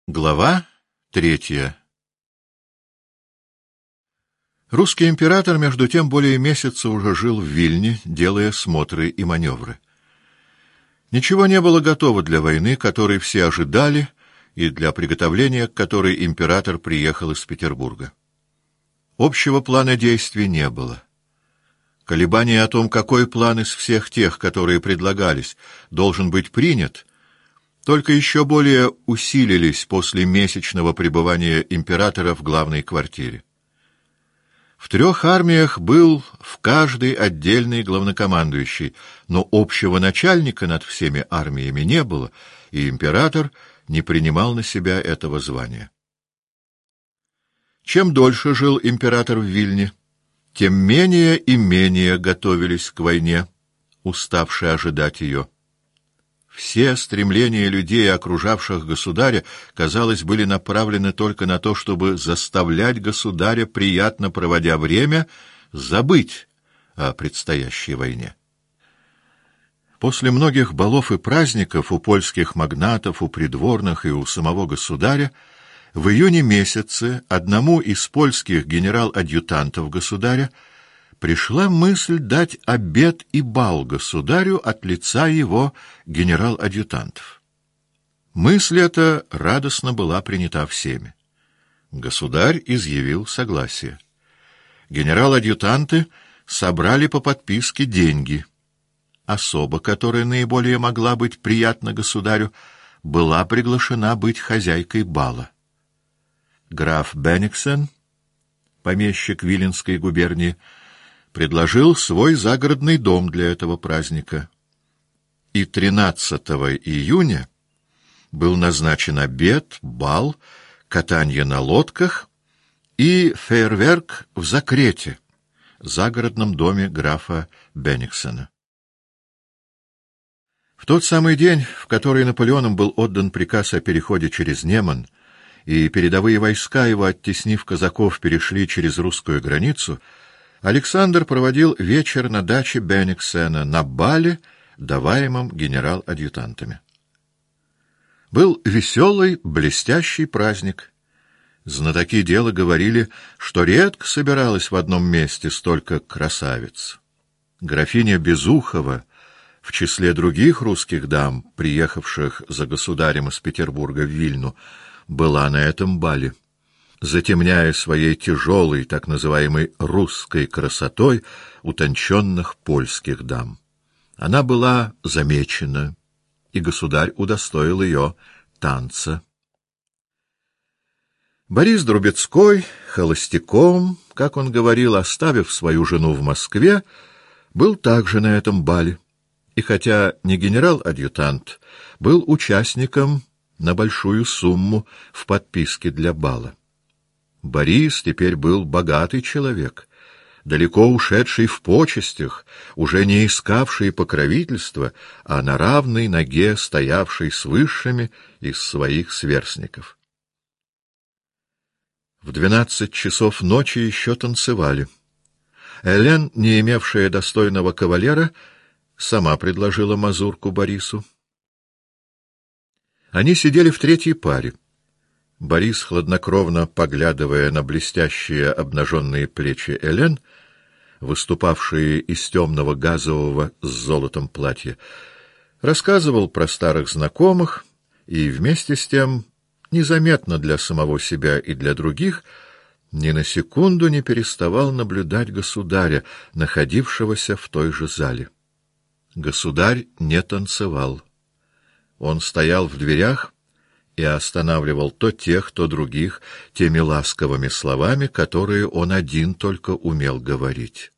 Глава 3. Русский император, между тем, более месяца уже жил в Вильне, делая смотры и маневры. Ничего не было готово для войны, которой все ожидали, и для приготовления к которой император приехал из Петербурга. Общего плана действий не было. Колебания о том, какой план из всех тех, которые предлагались, должен быть принят, только еще более усилились после месячного пребывания императора в главной квартире. В 3 армиях был в каждой отдельный главнокомандующий, но общего начальника над всеми армиями не было, и император не принимал на себя этого звания. Чем дольше жил император в Вильне, тем менее и менее готовились к войне, уставшие ожидать ее. Все стремления людей, окружавших государя, казалось, были направлены только на то, чтобы заставлять государя, приятно проводя время, забыть о предстоящей войне. После многих балов и праздников у польских магнатов, у придворных и у самого государя в июне месяце одному из польских генерал-адъютантов государя пришла мысль дать обед и бал государю от лица его генерал-адъютантов. Мысль эта радостно была принята всеми. Государь изъявил согласие. Генерал-адъютанты собрали по подписке деньги. Особа, которая наиболее могла быть приятна государю, была приглашена быть хозяйкой бала. Граф Бенниксен, помещик Виленской губернии, предложил свой загородный дом для этого праздника. И 13 июня был назначен обед, бал, катанье на лодках и фейерверк в Закрете, загородном доме графа Бенниксена. В тот самый день, в который Наполеоном был отдан приказ о переходе через Неман, и передовые войска его, оттеснив казаков, перешли через русскую границу, Александр проводил вечер на даче Бенниксена, на бале, даваемом генерал-адъютантами. Был веселый, блестящий праздник. Знатоки дела говорили, что редко собиралось в одном месте столько красавиц. Графиня Безухова, в числе других русских дам, приехавших за государем из Петербурга в Вильну, была на этом бале, затемняя своей тяжелой, так называемой русской красотой утонченных польских дам. Она была замечена, и государь удостоил ее танца. Борис Друбецкой, холостяком, как он говорил, оставив свою жену в Москве, был также на этом бале, и хотя не генерал-адъютант, был участником на большую сумму в подписке для бала. Борис теперь был богатый человек, далеко ушедший в почестях, уже не искавший покровительства, а на равной ноге стоявший с высшими из своих сверстников. В 12 часов ночи еще танцевали. Элен, не имевшая достойного кавалера, сама предложила мазурку Борису. Они сидели в 3-й паре. Борис, хладнокровно поглядывая на блестящие обнаженные плечи Элен, выступавшие из темного газового с золотом платья, рассказывал про старых знакомых и вместе с тем, незаметно для самого себя и для других, ни на секунду не переставал наблюдать государя, находившегося в той же зале. Государь не танцевал. Он стоял в дверях и останавливал то тех, то других теми ласковыми словами, которые он один только умел говорить.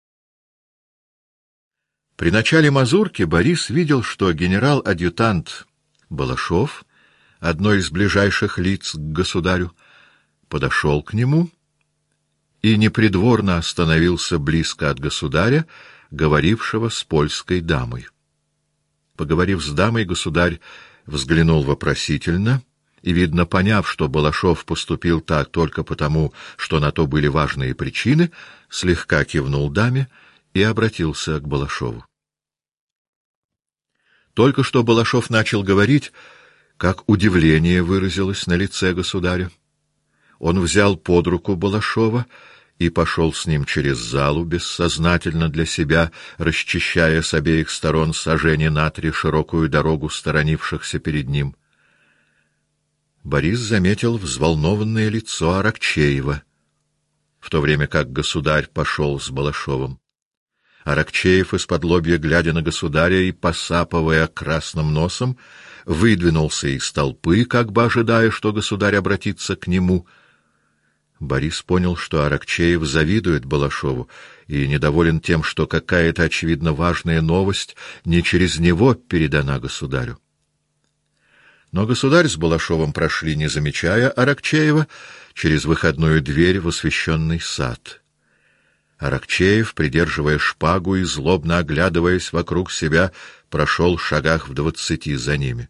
При начале мазурки Борис видел, что генерал-адъютант Балашов, одно из ближайших лиц к государю, подошел к нему и непридворно остановился близко от государя, говорившего с польской дамой. Поговорив с дамой, государь взглянул вопросительно и, видно, поняв, что Балашов поступил так только потому, что на то были важные причины, слегка кивнул даме и обратился к Балашову. Только что Балашов начал говорить, как удивление выразилось на лице государя. Он взял под руку Балашова и пошел с ним через залу, бессознательно для себя, расчищая с обеих сторон сажени на 3 широкую дорогу сторонившихся перед ним. Борис заметил взволнованное лицо Аракчеева, в то время как государь пошел с Балашовым. Аракчеев, исподлобья глядя на государя и посапывая красным носом, выдвинулся из толпы, как бы ожидая, что государь обратится к нему. Борис понял, что Аракчеев завидует Балашову и недоволен тем, что какая-то, очевидно, важная новость не через него передана государю. Но государь с Балашовым прошли, не замечая Аракчеева, через выходную дверь в освещенный сад. Аракчеев, придерживая шпагу и злобно оглядываясь вокруг себя, прошел шагах в 20 за ними.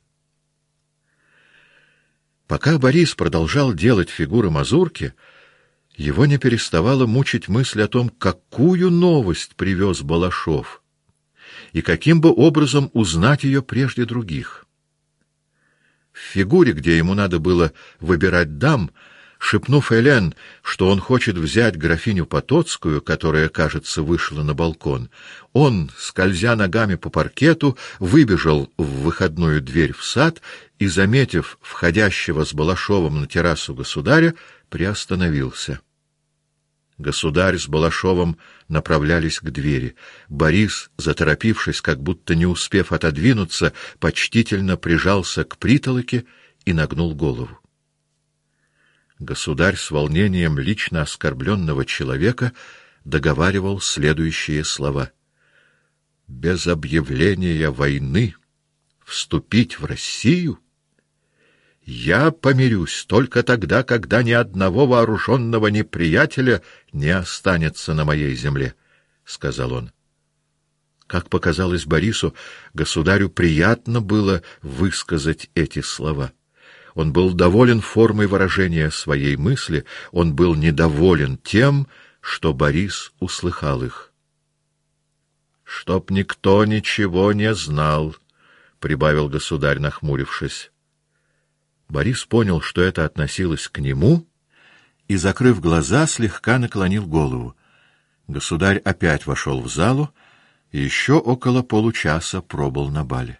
Пока Борис продолжал делать фигуры мазурки, его не переставала мучить мысль о том, какую новость привез Балашов, и каким бы образом узнать ее прежде других. В фигуре, где ему надо было выбирать дам, шепнув Элен, что он хочет взять графиню Потоцкую, которая, кажется, вышла на балкон, он, скользя ногами по паркету, выбежал в выходную дверь в сад и, заметив входящего с Балашовым на террасу государя, приостановился. Государь с Балашовым направлялись к двери. Борис, заторопившись, как будто не успев отодвинуться, почтительно прижался к притолоке и нагнул голову. Государь с волнением лично оскорбленного человека договаривал следующие слова: «Без объявления войны вступить в Россию? Я помирюсь только тогда, когда ни одного вооруженного неприятеля не останется на моей земле», — сказал он. Как показалось Борису, государю приятно было высказать эти слова. Он был доволен формой выражения своей мысли, он был недоволен тем, что Борис услыхал их. «Чтоб никто ничего не знал», — прибавил государь, нахмурившись. Борис понял, что это относилось к нему, и, закрыв глаза, слегка наклонил голову. Государь опять вошел в залу и еще около получаса пробыл на бале.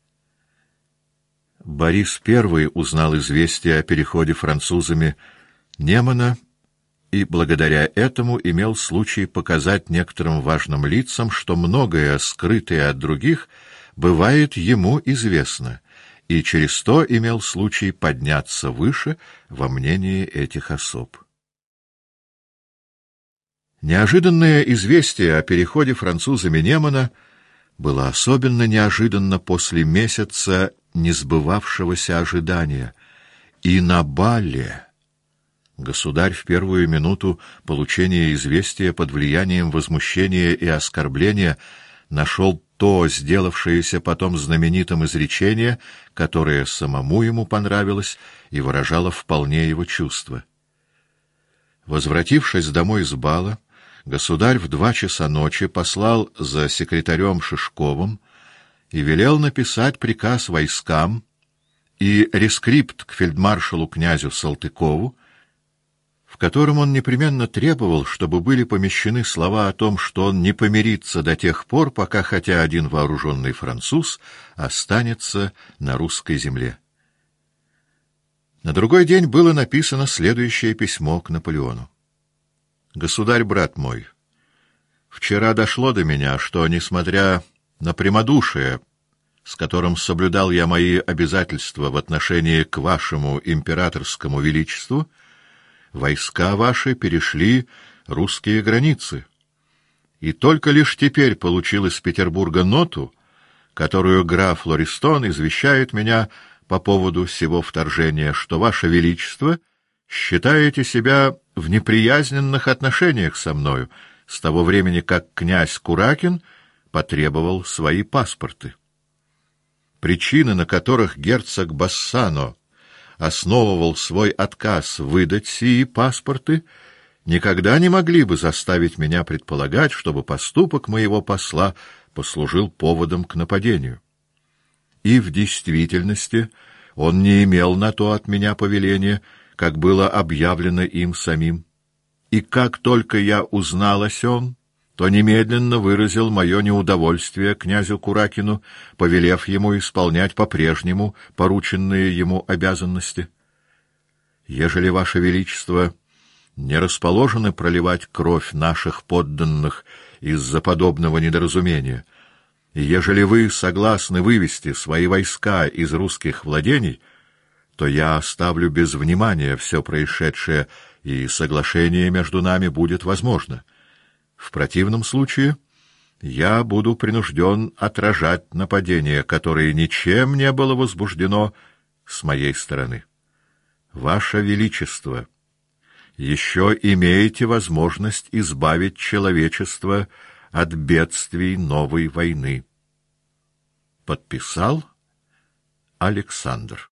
Борис I узнал известие о переходе французами Немана и благодаря этому имел случай показать некоторым важным лицам, что многое, скрытое от других, бывает ему известно, и через то имел случай подняться выше во мнении этих особ. Неожиданное известие о переходе французами Немана было особенно неожиданно после месяца несбывавшегося ожидания. И на бале государь в первую минуту получения известия под влиянием возмущения и оскорбления нашел то сделавшееся потом знаменитым изречение, которое самому ему понравилось и выражало вполне его чувства. Возвратившись домой с бала, государь в 2 часа ночи послал за секретарем Шишковым и велел написать приказ войскам и рескрипт к фельдмаршалу князю Салтыкову, в котором он непременно требовал, чтобы были помещены слова о том, что он не помирится до тех пор, пока хотя один вооруженный француз останется на русской земле. На другой день было написано следующее письмо к Наполеону. «Государь, брат мой, вчера дошло до меня, что, несмотря на прямодушие, с которым соблюдал я мои обязательства в отношении к вашему императорскому величеству, войска ваши перешли русские границы, и только лишь теперь получил из Петербурга ноту, которую граф Лористон извещает меня по поводу сего вторжения, что ваше величество считаете себя в неприязненных отношениях со мною с того времени, как князь Куракин потребовал свои паспорты. Причины, на которых герцог Бассано основывал свой отказ выдать сии паспорты, никогда не могли бы заставить меня предполагать, чтобы поступок моего посла послужил поводом к нападению. И в действительности он не имел на то от меня повеления, как было объявлено им самим. И как только я узнал о сём, то немедленно выразил мое неудовольствие князю Куракину, повелев ему исполнять по-прежнему порученные ему обязанности. Ежели Ваше Величество не расположены проливать кровь наших подданных из-за подобного недоразумения, и ежели вы согласны вывести свои войска из русских владений, то я оставлю без внимания все происшедшее, и соглашение между нами будет возможно. В противном случае я буду принужден отражать нападение, которое ничем не было возбуждено с моей стороны. Ваше Величество, еще имеете возможность избавить человечество от бедствий новой войны. Подписал Александр.